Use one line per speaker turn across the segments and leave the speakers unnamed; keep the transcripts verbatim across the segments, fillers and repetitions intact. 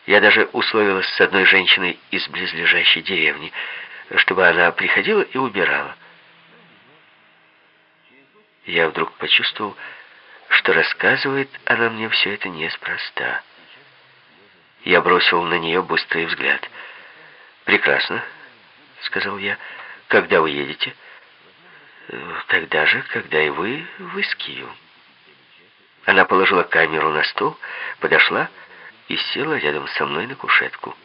Я даже условилась с одной женщиной из близлежащей деревни, чтобы она приходила и убирала. Я вдруг почувствовал, что рассказывает она мне все это неспроста. Я бросил на нее быстрый взгляд. «Прекрасно», — сказал я. «Когда вы едете?» «Тогда же, когда и вы в Искию». Она положила камеру на стол, подошла и села рядом со мной на кушетку.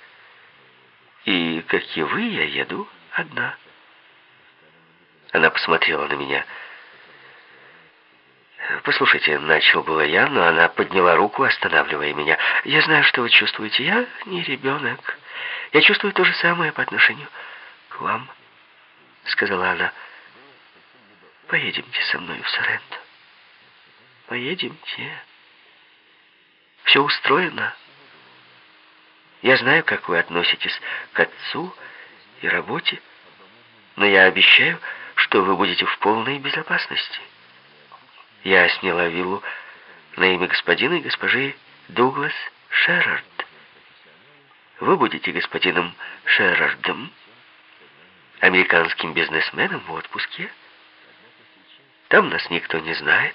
«И, как и вы, я еду одна». Она посмотрела на меня. «Послушайте», — начал было я, но она подняла руку, останавливая меня. «Я знаю, что вы чувствуете. Я не ребенок. Я чувствую то же самое по отношению к вам», — сказала она. «Поедемте со мной в Соренто. Поедемте. Все устроено. Я знаю, как вы относитесь к отцу и работе, но я обещаю, что вы будете в полной безопасности. Я сняла виллу на имя господина и госпожи Дуглас Шерард. Вы будете господином Шерардом, американским бизнесменом в отпуске. Там нас никто не знает.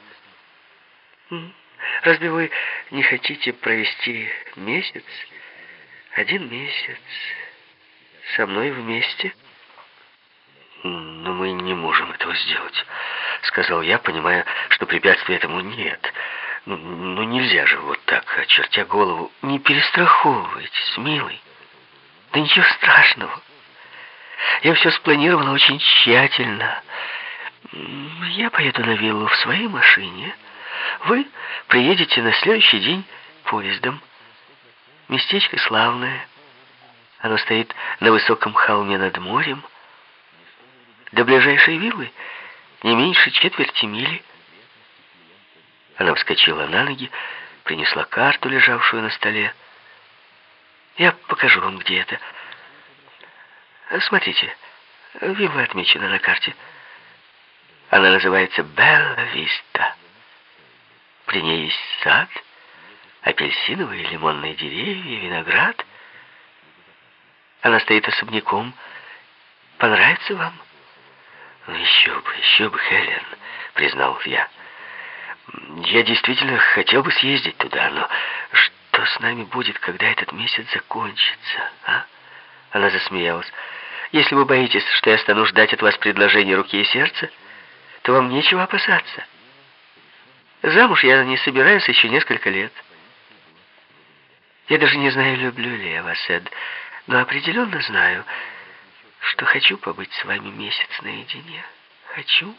Разве вы не хотите провести месяц, один месяц со мной вместе?» «Но мы не можем этого сделать», — сказал я, понимая, что препятствий этому нет. «Ну, ну нельзя же вот так, очертя голову». «Не перестраховывайтесь, милый. Да ничего страшного. Я все спланировала очень тщательно. Я поеду на виллу в своей машине. Вы приедете на следующий день поездом. Местечко славное. Оно стоит на высоком холме над морем. До ближайшей виллы не меньше четверти мили». Она вскочила на ноги, принесла карту, лежавшую на столе. «Я покажу вам, где это. Смотрите, вилла отмечена на карте. Она называется Белла-Виста. При ней есть сад, апельсиновые и лимонные деревья, виноград. Она стоит особняком. Понравится вам?» «Ну, еще бы, еще бы, Хелен», — признал я. «Я действительно хотел бы съездить туда, но что с нами будет, когда этот месяц закончится, а?» Она засмеялась. «Если вы боитесь, что я стану ждать от вас предложения руки и сердца, то вам нечего опасаться. Замуж я не собираюсь еще несколько лет. Я даже не знаю, люблю ли я вас, Эд, но определенно знаю, что хочу побыть с вами месяц наедине. Хочу.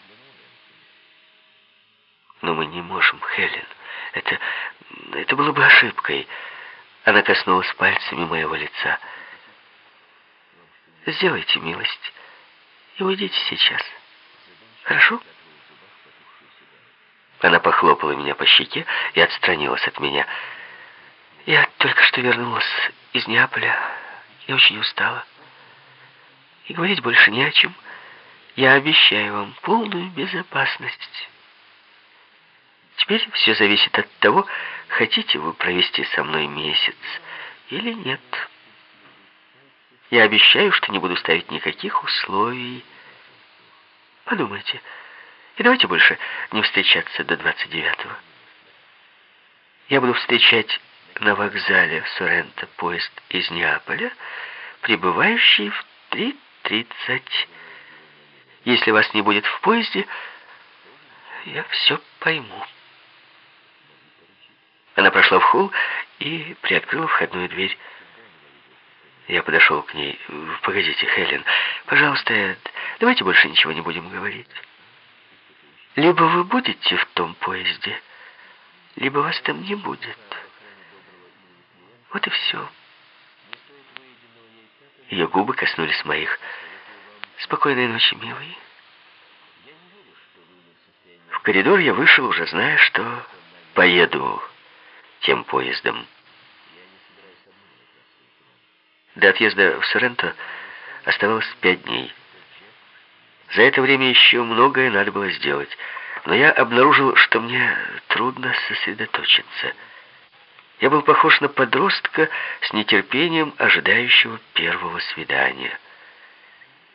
Но мы не можем, Хелен. Это, это было бы ошибкой». Она коснулась пальцами моего лица. «Сделайте милость и уйдите сейчас. Хорошо?» Она похлопала меня по щеке и отстранилась от меня. «Я только что вернулась из Неаполя и очень устала. И говорить больше не о чем. Я обещаю вам полную безопасность. Теперь все зависит от того, хотите вы провести со мной месяц или нет. Я обещаю, что не буду ставить никаких условий. Подумайте. И давайте больше не встречаться до двадцать девятого. Я буду встречать на вокзале в Соренто поезд из Неаполя, прибывающий в три тридцать. Если вас не будет в поезде, я все пойму». Она прошла в холл и приоткрыла входную дверь. Я подошел к ней. «Погодите, Хелен, пожалуйста, Эд, давайте больше ничего не будем говорить. Либо вы будете в том поезде, либо вас там не будет. Вот и все». Ее губы коснулись моих. «Спокойной ночи, милый». В коридор я вышел, уже зная, что поеду тем поездом. До отъезда в Соренто оставалось пять дней. За это время еще многое надо было сделать, но я обнаружил, что мне трудно сосредоточиться. Я был похож на подростка с нетерпением ожидающего первого свидания.